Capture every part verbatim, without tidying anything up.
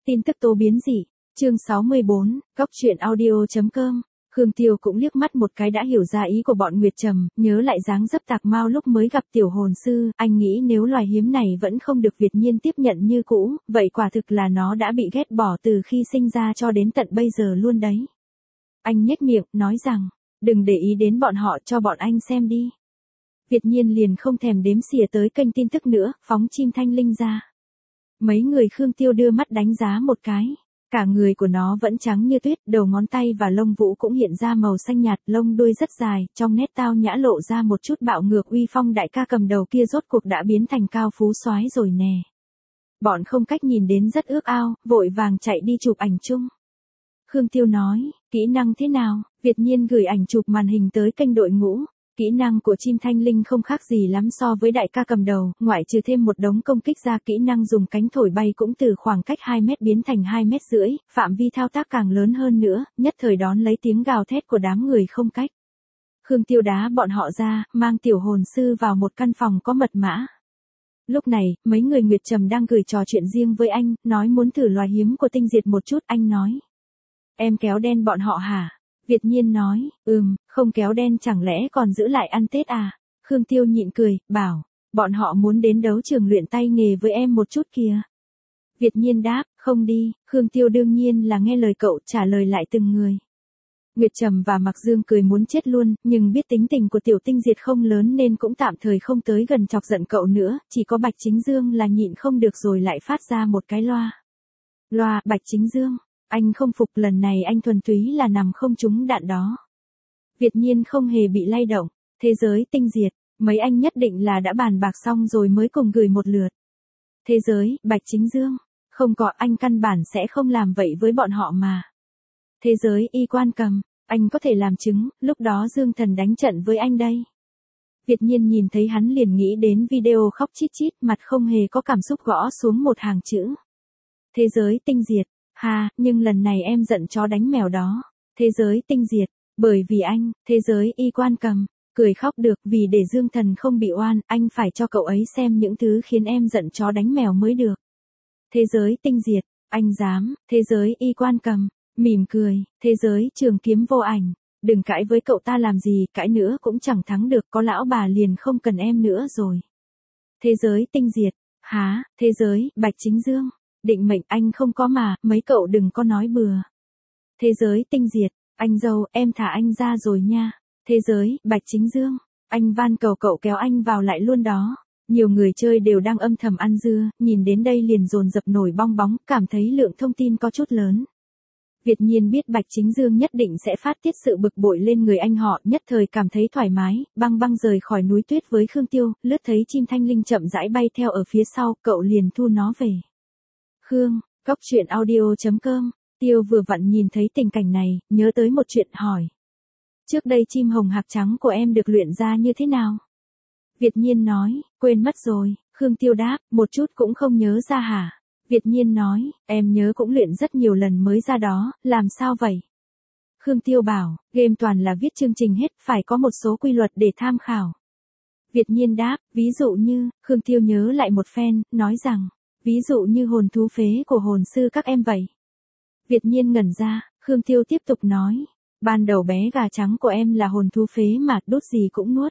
Tin tức tố biến dị, chương sáu mươi bốn, góc truyện audio.com. Khương Tiêu cũng liếc mắt một cái đã hiểu ra ý của bọn Nguyệt Trầm, nhớ lại dáng dấp tạc mao lúc mới gặp tiểu hồn sư, anh nghĩ nếu loài hiếm này vẫn không được Việt Nhiên tiếp nhận như cũ, vậy quả thực là nó đã bị ghét bỏ từ khi sinh ra cho đến tận bây giờ luôn đấy. Anh nhếch miệng, nói rằng, đừng để ý đến bọn họ, cho bọn anh xem đi. Việt Nhiên liền không thèm đếm xỉa tới kênh tin tức nữa, phóng chim thanh linh ra. Mấy người Khương Tiêu đưa mắt đánh giá một cái. Cả người của nó vẫn trắng như tuyết, đầu ngón tay và lông vũ cũng hiện ra màu xanh nhạt, lông đuôi rất dài, trong nét tao nhã lộ ra một chút bạo ngược uy phong. Đại ca cầm đầu kia rốt cuộc đã biến thành cao phú soái rồi nè. Bọn không cách nhìn đến rất ước ao, vội vàng chạy đi chụp ảnh chung. Khương Tiêu nói, kỹ năng thế nào? Việt Nhiên gửi ảnh chụp màn hình tới kênh đội ngũ. Kỹ năng của chim thanh linh không khác gì lắm so với đại ca cầm đầu, ngoại trừ thêm một đống công kích ra, kỹ năng dùng cánh thổi bay cũng từ khoảng cách hai mét biến thành hai mét rưỡi, phạm vi thao tác càng lớn hơn nữa, nhất thời đón lấy tiếng gào thét của đám người không cách. Khương Tiêu đá bọn họ ra, mang tiểu hồn sư vào một căn phòng có mật mã. Lúc này, mấy người Nguyệt Trầm đang gửi trò chuyện riêng với anh, nói muốn thử loài hiếm của tinh diệt một chút. Anh nói, em kéo đen bọn họ hả? Việt Nhiên nói, ừm, không kéo đen chẳng lẽ còn giữ lại ăn Tết à? Khương Tiêu nhịn cười, bảo, bọn họ muốn đến đấu trường luyện tay nghề với em một chút kìa. Việt Nhiên đáp, không đi. Khương Tiêu đương nhiên là nghe lời cậu, trả lời lại từng người. Nguyệt Trầm và Mạc Dương cười muốn chết luôn, nhưng biết tính tình của tiểu tinh diệt không lớn nên cũng tạm thời không tới gần chọc giận cậu nữa, chỉ có Bạch Chính Dương là nhịn không được rồi lại phát ra một cái loa. Loa, Bạch Chính Dương. Anh không phục, lần này anh thuần túy là nằm không trúng đạn đó. Việt Nhiên không hề bị lay động. Thế giới tinh diệt, mấy anh nhất định là đã bàn bạc xong rồi mới cùng gửi một lượt. Thế giới, Bạch Chính Dương, không có, anh căn bản sẽ không làm vậy với bọn họ mà. Thế giới y quan cầm, anh có thể làm chứng, lúc đó Dương Thần đánh trận với anh đây. Việt Nhiên nhìn thấy hắn liền nghĩ đến video khóc chít chít, mặt không hề có cảm xúc gõ xuống một hàng chữ. Thế giới tinh diệt. Ha, nhưng lần này em giận chó đánh mèo đó. Thế giới tinh diệt, bởi vì anh. Thế giới y quan cầm, cười khóc được, vì để Dương Thần không bị oan, anh phải cho cậu ấy xem những thứ khiến em giận chó đánh mèo mới được. Thế giới tinh diệt, anh dám. Thế giới y quan cầm, mỉm cười. Thế giới trường kiếm vô ảnh, đừng cãi với cậu ta làm gì, cãi nữa cũng chẳng thắng được, có lão bà liền không cần em nữa rồi. Thế giới tinh diệt, há. Thế giới Bạch Chính Dương, định mệnh anh không có mà, mấy cậu đừng có nói bừa. Thế giới tinh diệt, anh dâu, em thả anh ra rồi nha. Thế giới Bạch Chính Dương, anh van cầu cậu kéo anh vào lại luôn đó. Nhiều người chơi đều đang âm thầm ăn dưa, nhìn đến đây liền dồn dập nổi bong bóng, cảm thấy lượng thông tin có chút lớn. Việt Nhiên biết Bạch Chính Dương nhất định sẽ phát tiết sự bực bội lên người anh họ, nhất thời cảm thấy thoải mái, băng băng rời khỏi núi tuyết với Khương Tiêu, lướt thấy chim thanh linh chậm rãi bay theo ở phía sau, cậu liền thu nó về. Khương, góc truyện audio.com. Tiêu vừa vặn nhìn thấy tình cảnh này, nhớ tới một chuyện hỏi. Trước đây chim hồng hạc trắng của em được luyện ra như thế nào? Việt Nhiên nói, quên mất rồi. Khương Tiêu đáp, một chút cũng không nhớ ra hả? Việt Nhiên nói, em nhớ cũng luyện rất nhiều lần mới ra đó, làm sao vậy? Khương Tiêu bảo, game toàn là viết chương trình hết, phải có một số quy luật để tham khảo. Việt Nhiên đáp, ví dụ như. Khương Tiêu nhớ lại một phen, nói rằng, ví dụ như hồn thú phế của hồn sư các em vậy. Việt Nhiên ngẩn ra, Khương Tiêu tiếp tục nói, ban đầu bé gà trắng của em là hồn thú phế mà đốt gì cũng nuốt.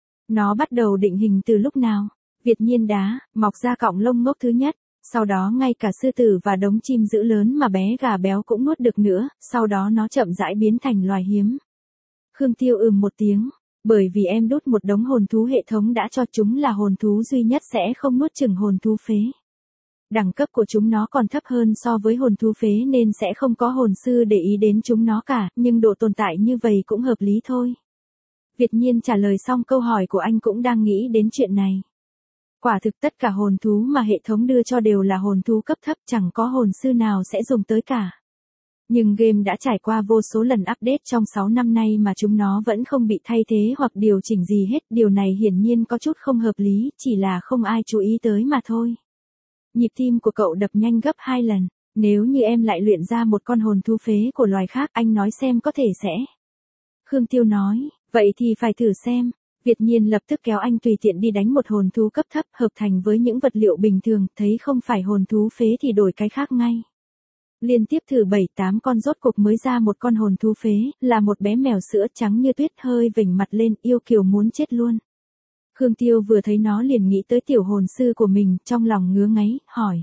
Nó bắt đầu định hình từ lúc nào? Việt Nhiên đá, mọc ra cọng lông ngốc thứ nhất, sau đó ngay cả sư tử và đống chim dữ lớn mà bé gà béo cũng nuốt được nữa, sau đó nó chậm rãi biến thành loài hiếm. Khương Tiêu ừm một tiếng, bởi vì em đốt một đống hồn thú, hệ thống đã cho chúng là hồn thú duy nhất sẽ không nuốt chửng hồn thú phế. Đẳng cấp của chúng nó còn thấp hơn so với hồn thú phế nên sẽ không có hồn sư để ý đến chúng nó cả, nhưng độ tồn tại như vậy cũng hợp lý thôi. Việt Nhiên trả lời xong câu hỏi của anh cũng đang nghĩ đến chuyện này. Quả thực tất cả hồn thú mà hệ thống đưa cho đều là hồn thú cấp thấp, chẳng có hồn sư nào sẽ dùng tới cả. Nhưng game đã trải qua vô số lần update trong sáu năm nay mà chúng nó vẫn không bị thay thế hoặc điều chỉnh gì hết, điều này hiển nhiên có chút không hợp lý, chỉ là không ai chú ý tới mà thôi. Nhịp tim của cậu đập nhanh gấp hai lần, nếu như em lại luyện ra một con hồn thú phế của loài khác, anh nói xem có thể sẽ. Khương Tiêu nói, vậy thì phải thử xem. Việt Nhiên lập tức kéo anh tùy tiện đi đánh một hồn thú cấp thấp, hợp thành với những vật liệu bình thường, thấy không phải hồn thú phế thì đổi cái khác ngay. Liên tiếp thử bảy tám con rốt cục mới ra một con hồn thú phế, là một bé mèo sữa trắng như tuyết hơi vểnh mặt lên, yêu kiều muốn chết luôn. Khương Tiêu vừa thấy nó liền nghĩ tới tiểu hồn sư của mình, trong lòng ngứa ngáy, hỏi.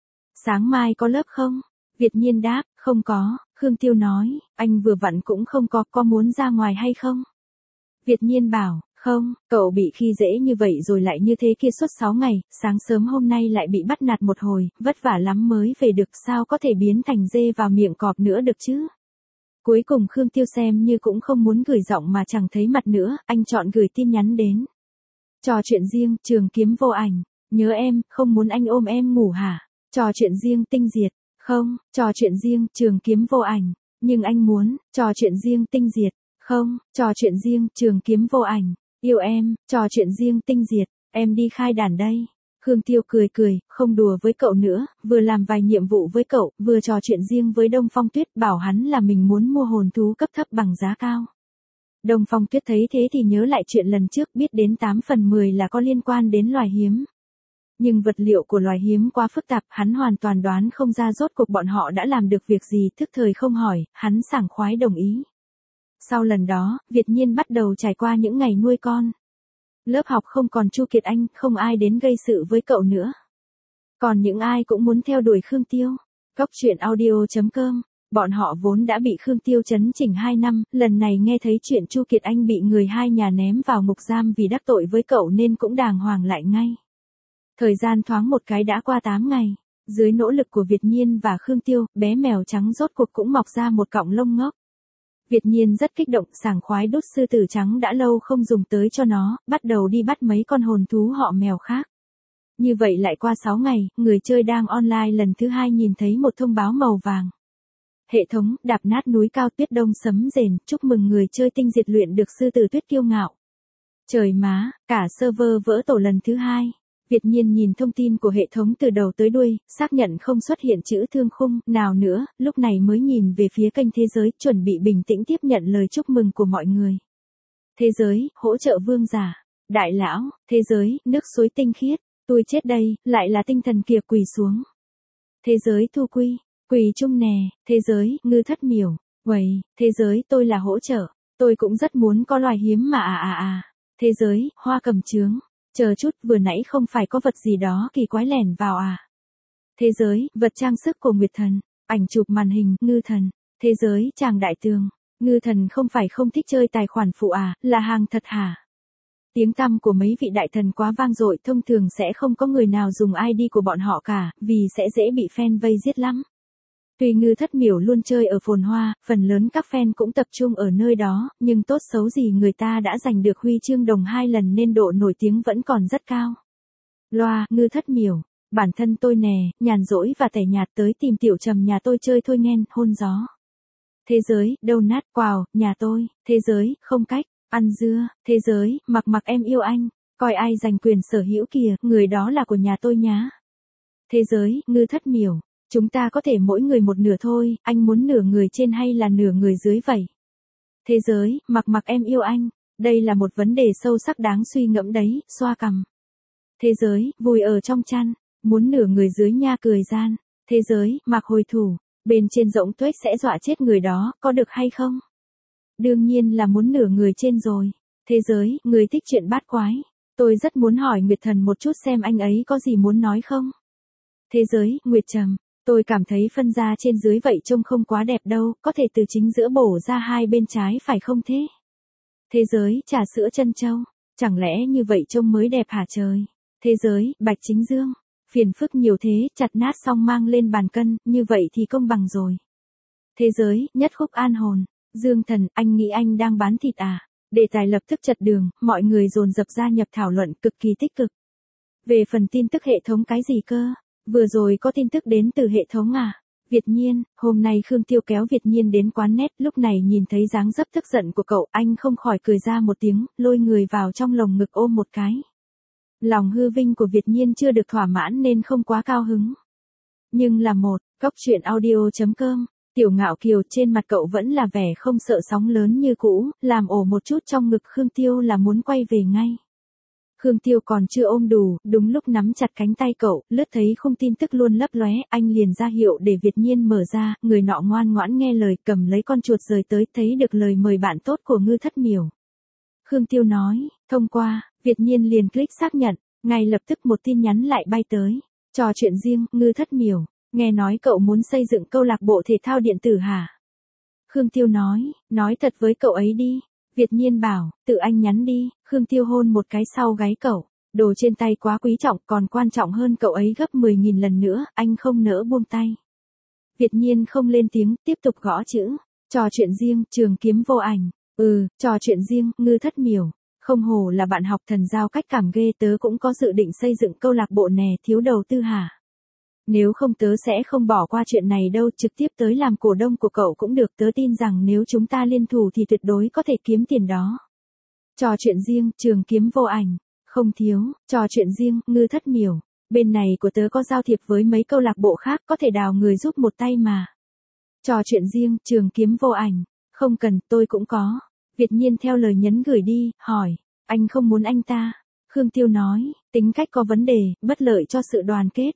Sáng mai có lớp không? Việt Nhiên đáp, không có. Khương Tiêu nói, anh vừa vặn cũng không có, có muốn ra ngoài hay không? Việt Nhiên bảo, không, cậu bị khi dễ như vậy rồi lại như thế kia suốt sáu ngày, sáng sớm hôm nay lại bị bắt nạt một hồi, vất vả lắm mới về được, sao có thể biến thành dê vào miệng cọp nữa được chứ? Cuối cùng Khương Tiêu xem như cũng không muốn gửi giọng mà chẳng thấy mặt nữa, anh chọn gửi tin nhắn đến. Trò chuyện riêng, Trường Kiếm Vô Ảnh, nhớ em, không muốn anh ôm em ngủ hả? Trò chuyện riêng, Tinh Diệt, không, trò chuyện riêng, Trường Kiếm Vô Ảnh, nhưng anh muốn, trò chuyện riêng, Tinh Diệt, không, trò chuyện riêng, Trường Kiếm Vô Ảnh, yêu em, trò chuyện riêng, Tinh Diệt, em đi khai đàn đây. Khương Tiêu cười cười, không đùa với cậu nữa, vừa làm vài nhiệm vụ với cậu, vừa trò chuyện riêng với Đông Phong Tuyết, bảo hắn là mình muốn mua hồn thú cấp thấp bằng giá cao. Đông Phong Tuyết thấy thế thì nhớ lại chuyện lần trước, biết đến tám phần mười là có liên quan đến loài hiếm. Nhưng vật liệu của loài hiếm quá phức tạp, hắn hoàn toàn đoán không ra rốt cuộc bọn họ đã làm được việc gì, thức thời không hỏi, hắn sảng khoái đồng ý. Sau lần đó, Việt Nhiên bắt đầu trải qua những ngày nuôi con. Lớp học không còn Chu Kiệt Anh, không ai đến gây sự với cậu nữa. Còn những ai cũng muốn theo đuổi Khương Tiêu. Góc truyện audio chấm com, bọn họ vốn đã bị Khương Tiêu chấn chỉnh hai năm, lần này nghe thấy chuyện Chu Kiệt Anh bị người hai nhà ném vào ngục giam vì đắc tội với cậu nên cũng đàng hoàng lại ngay. Thời gian thoáng một cái đã qua tám ngày, dưới nỗ lực của Việt Nhiên và Khương Tiêu, bé mèo trắng rốt cuộc cũng mọc ra một cọng lông ngốc. Việt Nhiên rất kích động, sảng khoái đút sư tử trắng đã lâu không dùng tới cho nó, bắt đầu đi bắt mấy con hồn thú họ mèo khác. Như vậy lại qua sáu ngày, người chơi đang online lần thứ hai nhìn thấy một thông báo màu vàng. Hệ thống, đạp nát núi cao tuyết đông sấm rền, chúc mừng người chơi Tinh Diệt luyện được sư tử tuyết kiêu ngạo. Trời má, cả server vỡ tổ lần thứ hai. Việt Nhiên nhìn thông tin của hệ thống từ đầu tới đuôi, xác nhận không xuất hiện chữ thương khung nào nữa, lúc này mới nhìn về phía kênh thế giới, chuẩn bị bình tĩnh tiếp nhận lời chúc mừng của mọi người. Thế giới, hỗ trợ vương giả. Đại lão, thế giới, nước suối tinh khiết. Tôi chết đây, lại là tinh thần kia quỳ xuống. Thế giới thu quy, quỳ chung nè, thế giới, ngư thất miểu. Quầy, thế giới, tôi là hỗ trợ. Tôi cũng rất muốn có loài hiếm mà à à à. Thế giới, hoa cầm trướng. Chờ chút, vừa nãy không phải có vật gì đó kỳ quái lẻn vào à? Thế giới, vật trang sức của Nguyệt Thần, ảnh chụp màn hình, Ngư Thần. Thế giới, chàng đại tường, Ngư Thần không phải không thích chơi tài khoản phụ à, là hàng thật hả? Tiếng tăm của mấy vị đại thần quá vang dội, thông thường sẽ không có người nào dùng i đê của bọn họ cả, vì sẽ dễ bị fan vây giết lắm. Tuy Ngư Thất Miểu luôn chơi ở phồn hoa, phần lớn các fan cũng tập trung ở nơi đó, nhưng tốt xấu gì người ta đã giành được huy chương đồng hai lần nên độ nổi tiếng vẫn còn rất cao. Loa, Ngư Thất Miểu, bản thân tôi nè, nhàn rỗi và tẻ nhạt tới tìm Tiểu Trầm nhà tôi chơi thôi nghen, hôn gió. Thế giới, đâu nát, quào, nhà tôi, thế giới, không cách, ăn dưa, thế giới, mặc mặc em yêu anh, coi ai giành quyền sở hữu kìa, người đó là của nhà tôi nhá. Thế giới, Ngư Thất Miểu. Chúng ta có thể mỗi người một nửa thôi, anh muốn nửa người trên hay là nửa người dưới vậy? Thế giới, mặc mặc em yêu anh, đây là một vấn đề sâu sắc đáng suy ngẫm đấy, xoa cằm. Thế giới, vùi ở trong chăn, muốn nửa người dưới nha cười gian. Thế giới, mặc hồi thủ, bên trên rỗng tuếch sẽ dọa chết người đó, có được hay không? Đương nhiên là muốn nửa người trên rồi. Thế giới, người thích chuyện bát quái. Tôi rất muốn hỏi Nguyệt Thần một chút xem anh ấy có gì muốn nói không? Thế giới, Nguyệt Trầm. Tôi cảm thấy phân ra trên dưới vậy trông không quá đẹp đâu, có thể từ chính giữa bổ ra hai bên trái phải không thế? Thế giới, trà sữa chân châu, chẳng lẽ như vậy trông mới đẹp hả trời? Thế giới, Bạch Chính Dương, phiền phức nhiều thế, chặt nát xong mang lên bàn cân, như vậy thì công bằng rồi. Thế giới, Nhất Khúc An Hồn, Dương Thần, anh nghĩ anh đang bán thịt à? Đề tài lập tức chật đường, mọi người dồn dập gia nhập thảo luận cực kỳ tích cực. Về phần tin tức hệ thống cái gì cơ? Vừa rồi có tin tức đến từ hệ thống à? Việt Nhiên, hôm nay Khương Tiêu kéo Việt Nhiên đến quán net, lúc này nhìn thấy dáng dấp tức giận của cậu, anh không khỏi cười ra một tiếng, lôi người vào trong lồng ngực ôm một cái. Lòng hư vinh của Việt Nhiên chưa được thỏa mãn nên không quá cao hứng. Nhưng là một, góc truyện audio chấm com, Tiểu Ngạo Kiều, trên mặt cậu vẫn là vẻ không sợ sóng lớn như cũ, làm ổ một chút trong ngực Khương Tiêu là muốn quay về ngay. Khương Tiêu còn chưa ôm đủ, đúng lúc nắm chặt cánh tay cậu, lướt thấy khung tin tức luôn lấp lóe, anh liền ra hiệu để Việt Nhiên mở ra, người nọ ngoan ngoãn nghe lời, cầm lấy con chuột rời tới, thấy được lời mời bạn tốt của Ngư Thất Miểu. Khương Tiêu nói, thông qua, Việt Nhiên liền click xác nhận, ngay lập tức một tin nhắn lại bay tới. Trò chuyện riêng, Ngư Thất Miểu, nghe nói cậu muốn xây dựng câu lạc bộ thể thao điện tử hả? Khương Tiêu nói, nói thật với cậu ấy đi. Việt Nhiên bảo, tự anh nhắn đi. Khương Tiêu hôn một cái sau gáy cậu, đồ trên tay quá quý trọng, còn quan trọng hơn cậu ấy gấp mười nghìn lần nữa, anh không nỡ buông tay. Việt Nhiên không lên tiếng, tiếp tục gõ chữ. Trò chuyện riêng, Trường Kiếm Vô Ảnh. Ừ, trò chuyện riêng, Ngư Thất Miểu. Không hổ là bạn học thần giao cách cảm ghê, tớ cũng có dự định xây dựng câu lạc bộ nè, thiếu đầu tư hả? Nếu không tớ sẽ không bỏ qua chuyện này đâu, trực tiếp tới làm cổ đông của cậu cũng được, tớ tin rằng nếu chúng ta liên thủ thì tuyệt đối có thể kiếm tiền đó. Trò chuyện riêng, Trường Kiếm Vô Ảnh. Không thiếu, trò chuyện riêng, Ngư Thất Miểu. Bên này của tớ có giao thiệp với mấy câu lạc bộ khác, có thể đào người giúp một tay mà. Trò chuyện riêng, Trường Kiếm Vô Ảnh. Không cần, tôi cũng có. Việt Nhiên theo lời nhấn gửi đi, hỏi, anh không muốn anh ta. Khương Tiêu nói, tính cách có vấn đề, bất lợi cho sự đoàn kết.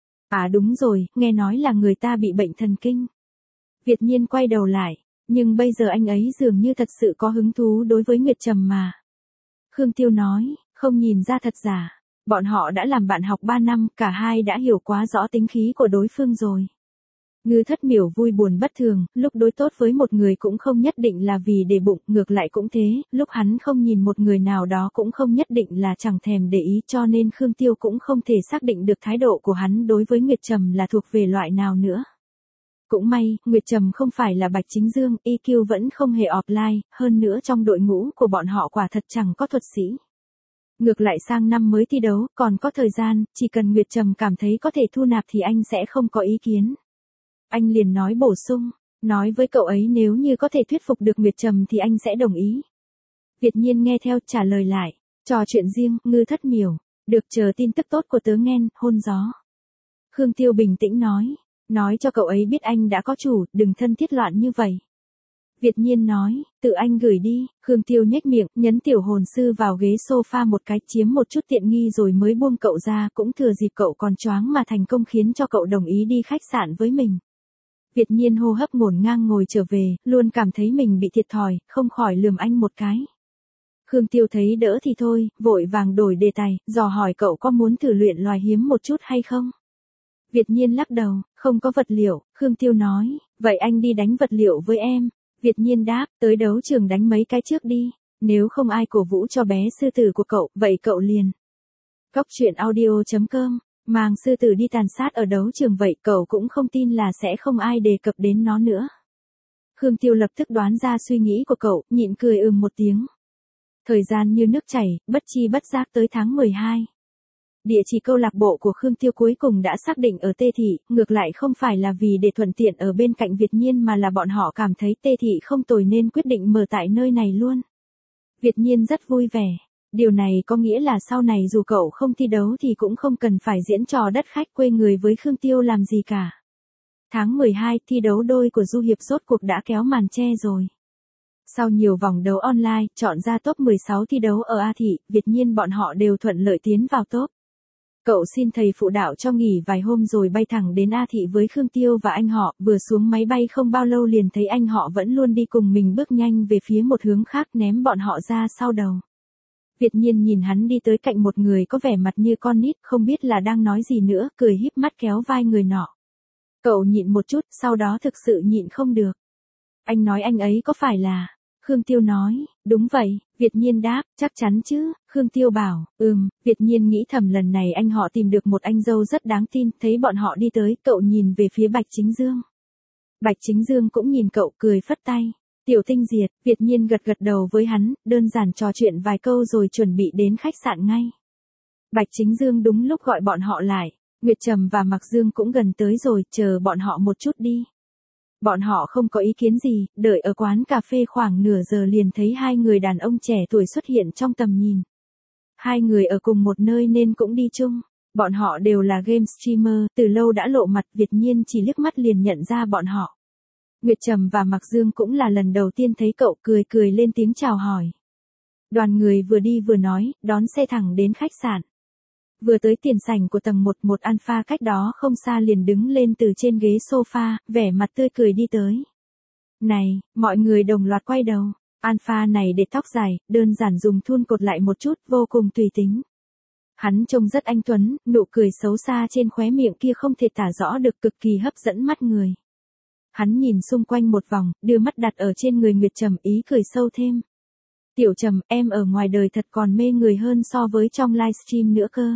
À đúng rồi, nghe nói là người ta bị bệnh thần kinh. Việt Nhiên quay đầu lại, nhưng bây giờ anh ấy dường như thật sự có hứng thú đối với Nguyệt Trầm mà. Khương Tiêu nói, không nhìn ra thật giả. Bọn họ đã làm bạn học ba năm, cả hai đã hiểu quá rõ tính khí của đối phương rồi. Ngư Thất Miểu vui buồn bất thường, lúc đối tốt với một người cũng không nhất định là vì để bụng, ngược lại cũng thế, lúc hắn không nhìn một người nào đó cũng không nhất định là chẳng thèm để ý, cho nên Khương Tiêu cũng không thể xác định được thái độ của hắn đối với Nguyệt Trầm là thuộc về loại nào nữa. Cũng may, Nguyệt Trầm không phải là Bạch Chính Dương, i kiu vẫn không hề offline, hơn nữa trong đội ngũ của bọn họ quả thật chẳng có thuật sĩ. Ngược lại sang năm mới thi đấu, còn có thời gian, chỉ cần Nguyệt Trầm cảm thấy có thể thu nạp thì anh sẽ không có ý kiến. Anh liền nói bổ sung, nói với cậu ấy nếu như có thể thuyết phục được Nguyệt Trầm thì anh sẽ đồng ý. Việt Nhiên nghe theo trả lời lại, trò chuyện riêng, Ngư Thất Miểu, được chờ tin tức tốt của tớ nghen, hôn gió. Khương Tiêu bình tĩnh nói, nói cho cậu ấy biết anh đã có chủ, đừng thân thiết loạn như vậy. Việt Nhiên nói, tự anh gửi đi. Khương Tiêu nhếch miệng, nhấn tiểu hồn sư vào ghế sofa một cái, chiếm một chút tiện nghi rồi mới buông cậu ra, cũng thừa dịp cậu còn choáng mà thành công khiến cho cậu đồng ý đi khách sạn với mình. Việt Nhiên hô hấp ngổn ngang ngồi trở về, luôn cảm thấy mình bị thiệt thòi, không khỏi lườm anh một cái. Khương Tiêu thấy đỡ thì thôi, vội vàng đổi đề tài, dò hỏi cậu có muốn thử luyện loài hiếm một chút hay không? Việt Nhiên lắc đầu, không có vật liệu. Khương Tiêu nói, vậy anh đi đánh vật liệu với em. Việt Nhiên đáp, tới đấu trường đánh mấy cái trước đi, nếu không ai cổ vũ cho bé sư tử của cậu, vậy cậu liền. Cóc truyện audio chấm com, mang sư tử đi tàn sát ở đấu trường vậy cậu cũng không tin là sẽ không ai đề cập đến nó nữa. Khương Tiêu lập tức đoán ra suy nghĩ của cậu, nhịn cười ừm một tiếng. Thời gian như nước chảy, bất chi bất giác tới tháng mười hai. Địa chỉ câu lạc bộ của Khương Tiêu cuối cùng đã xác định ở Tê Thị, ngược lại không phải là vì để thuận tiện ở bên cạnh Việt Nhiên mà là bọn họ cảm thấy Tê Thị không tồi nên quyết định mở tại nơi này luôn. Việt Nhiên rất vui vẻ. Điều này có nghĩa là sau này dù cậu không thi đấu thì cũng không cần phải diễn trò đất khách quê người với Khương Tiêu làm gì cả. Tháng mười hai, thi đấu đôi của Du Hiệp rốt cuộc đã kéo màn che rồi. Sau nhiều vòng đấu online, chọn ra top mười sáu thi đấu ở A Thị, Việt Nhiên bọn họ đều thuận lợi tiến vào top. Cậu xin thầy phụ đạo cho nghỉ vài hôm rồi bay thẳng đến A Thị với Khương Tiêu và anh họ, vừa xuống máy bay không bao lâu liền thấy anh họ vẫn luôn đi cùng mình bước nhanh về phía một hướng khác ném bọn họ ra sau đầu. Việt Nhiên nhìn hắn đi tới cạnh một người có vẻ mặt như con nít, không biết là đang nói gì nữa, cười híp mắt kéo vai người nọ. Cậu nhịn một chút, sau đó thực sự nhịn không được. Anh nói anh ấy có phải là... Khương Tiêu nói, đúng vậy. Việt Nhiên đáp, chắc chắn chứ. Khương Tiêu bảo, ừm. Việt Nhiên nghĩ thầm lần này anh họ tìm được một anh dâu rất đáng tin, thấy bọn họ đi tới, cậu nhìn về phía Bạch Chính Dương. Bạch Chính Dương cũng nhìn cậu, cười phất tay. Tiểu Tinh Diệt. Việt Nhiên gật gật đầu với hắn, đơn giản trò chuyện vài câu rồi chuẩn bị đến khách sạn ngay. Bạch Chính Dương đúng lúc gọi bọn họ lại. Nguyệt Trầm và Mạc Dương cũng gần tới rồi, chờ bọn họ một chút đi. Bọn họ không có ý kiến gì, đợi ở quán cà phê khoảng nửa giờ liền thấy hai người đàn ông trẻ tuổi xuất hiện trong tầm nhìn. Hai người ở cùng một nơi nên cũng đi chung. Bọn họ đều là game streamer, từ lâu đã lộ mặt, Việt Nhiên chỉ liếc mắt liền nhận ra bọn họ. Nguyệt Trầm và Mạc Dương cũng là lần đầu tiên thấy cậu, cười cười lên tiếng chào hỏi. Đoàn người vừa đi vừa nói, đón xe thẳng đến khách sạn. Vừa tới tiền sảnh của tầng một, một alpha cách đó không xa liền đứng lên từ trên ghế sofa, vẻ mặt tươi cười đi tới. Này, mọi người đồng loạt quay đầu. Alpha này để tóc dài, đơn giản dùng thun cột lại một chút, vô cùng tùy tính. Hắn trông rất anh tuấn, nụ cười xấu xa trên khóe miệng kia không thể tả rõ được, cực kỳ hấp dẫn mắt người. Hắn nhìn xung quanh một vòng, đưa mắt đặt ở trên người Nguyệt Trầm, ý cười sâu thêm. Tiểu Trầm, em ở ngoài đời thật còn mê người hơn so với trong livestream nữa cơ.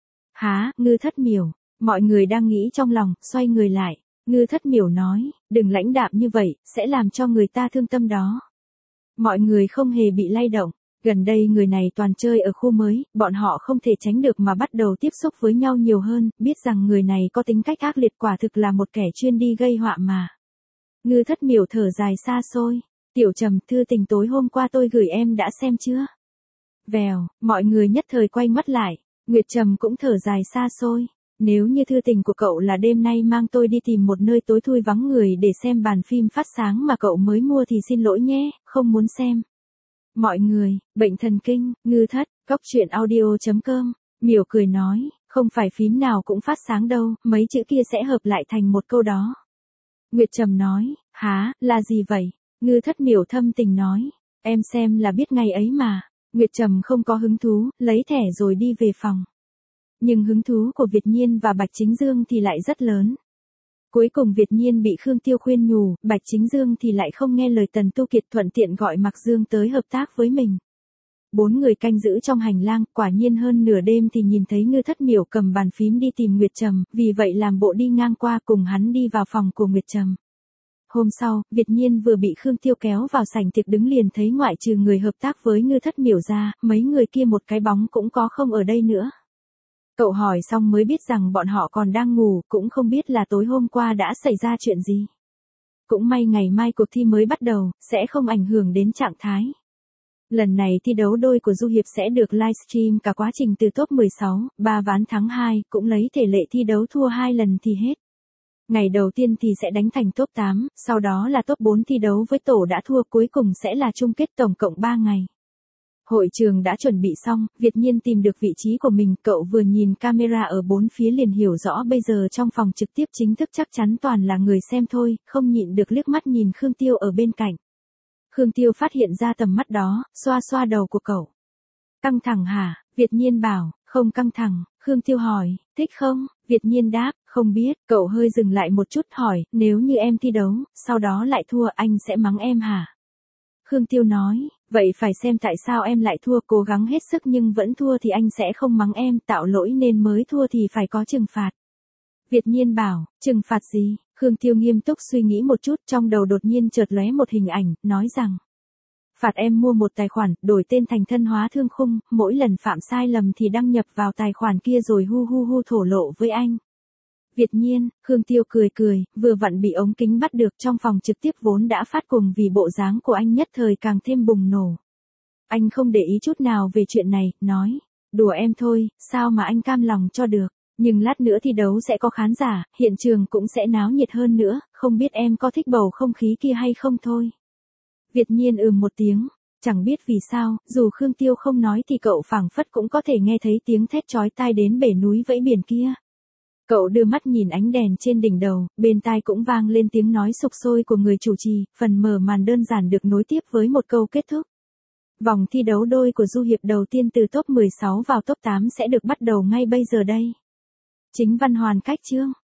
Há, Ngư Thất Miểu. Mọi người đang nghĩ trong lòng, xoay người lại. Ngư Thất Miểu nói, đừng lãnh đạm như vậy, sẽ làm cho người ta thương tâm đó. Mọi người không hề bị lay động. Gần đây người này toàn chơi ở khu mới, bọn họ không thể tránh được mà bắt đầu tiếp xúc với nhau nhiều hơn, biết rằng người này có tính cách ác liệt, quả thực là một kẻ chuyên đi gây họa mà. Ngư Thất Miểu thở dài xa xôi. Tiểu Trầm, thư tình tối hôm qua tôi gửi em đã xem chưa? Vèo, mọi người nhất thời quay mắt lại. Nguyệt Trầm cũng thở dài xa xôi. Nếu như thư tình của cậu là đêm nay mang tôi đi tìm một nơi tối thui vắng người để xem bàn phim phát sáng mà cậu mới mua thì xin lỗi nhé, không muốn xem. Mọi người, bệnh thần kinh, Ngư Thất, cóc truyện audio chấm com. Miểu cười nói, không phải phím nào cũng phát sáng đâu, mấy chữ kia sẽ hợp lại thành một câu đó. Nguyệt Trầm nói, há, là gì vậy? Ngư Thất Miểu thâm tình nói, em xem là biết ngày ấy mà. Nguyệt Trầm không có hứng thú, lấy thẻ rồi đi về phòng. Nhưng hứng thú của Việt Nhiên và Bạch Chính Dương thì lại rất lớn. Cuối cùng Việt Nhiên bị Khương Tiêu khuyên nhủ, Bạch Chính Dương thì lại không nghe lời Tần Tu Kiệt, thuận tiện gọi Mạc Dương tới hợp tác với mình. Bốn người canh giữ trong hành lang, quả nhiên hơn nửa đêm thì nhìn thấy Ngư Thất Miểu cầm bàn phím đi tìm Nguyệt Trầm, vì vậy làm bộ đi ngang qua cùng hắn đi vào phòng của Nguyệt Trầm. Hôm sau, Việt Nhiên vừa bị Khương Tiêu kéo vào sảnh tiệc đứng liền thấy ngoại trừ người hợp tác với Ngư Thất Miểu ra, mấy người kia một cái bóng cũng có không ở đây nữa. Cậu hỏi xong mới biết rằng bọn họ còn đang ngủ, cũng không biết là tối hôm qua đã xảy ra chuyện gì. Cũng may ngày mai cuộc thi mới bắt đầu, sẽ không ảnh hưởng đến trạng thái. Lần này thi đấu đôi của Du Hiệp sẽ được livestream cả quá trình từ top mười sáu, ba ván thắng hai, cũng lấy thể lệ thi đấu thua hai lần thì hết. Ngày đầu tiên thì sẽ đánh thành top tám, sau đó là top bốn thi đấu với tổ đã thua, cuối cùng sẽ là chung kết, tổng cộng ba ngày. Hội trường đã chuẩn bị xong, Việt Nhiên tìm được vị trí của mình, cậu vừa nhìn camera ở bốn phía liền hiểu rõ bây giờ trong phòng trực tiếp chính thức chắc chắn toàn là người xem thôi, không nhịn được liếc mắt nhìn Khương Tiêu ở bên cạnh. Khương Tiêu phát hiện ra tầm mắt đó, xoa xoa đầu của cậu. Căng thẳng hả? Việt Nhiên bảo, không căng thẳng. Khương Tiêu hỏi, thích không? Việt Nhiên đáp, không biết. Cậu hơi dừng lại một chút hỏi, nếu như em thi đấu, sau đó lại thua anh sẽ mắng em hả? Khương Tiêu nói, vậy phải xem tại sao em lại thua, cố gắng hết sức nhưng vẫn thua thì anh sẽ không mắng em, tạo lỗi nên mới thua thì phải có trừng phạt. Việt Nhiên bảo, trừng phạt gì? Khương Tiêu nghiêm túc suy nghĩ một chút, trong đầu đột nhiên chợt lóe một hình ảnh, nói rằng, phạt em mua một tài khoản, đổi tên thành Thân Hóa Thương Khung, mỗi lần phạm sai lầm thì đăng nhập vào tài khoản kia rồi hu hu hu thổ lộ với anh. Việt Nhiên, Khương Tiêu cười cười, vừa vặn bị ống kính bắt được, trong phòng trực tiếp vốn đã phát cuồng vì bộ dáng của anh nhất thời càng thêm bùng nổ. Anh không để ý chút nào về chuyện này, nói, đùa em thôi, sao mà anh cam lòng cho được, nhưng lát nữa thi đấu sẽ có khán giả, hiện trường cũng sẽ náo nhiệt hơn nữa, không biết em có thích bầu không khí kia hay không thôi. Việt Nhiên ừm một tiếng, chẳng biết vì sao, dù Khương Tiêu không nói thì cậu phảng phất cũng có thể nghe thấy tiếng thét chói tai đến bể núi vẫy biển kia. Cậu đưa mắt nhìn ánh đèn trên đỉnh đầu, bên tai cũng vang lên tiếng nói sục sôi của người chủ trì, phần mở màn đơn giản được nối tiếp với một câu kết thúc. Vòng thi đấu đôi của Du Hiệp đầu tiên từ top mười sáu vào top tám sẽ được bắt đầu ngay bây giờ đây. Chính văn hoàn cách chương.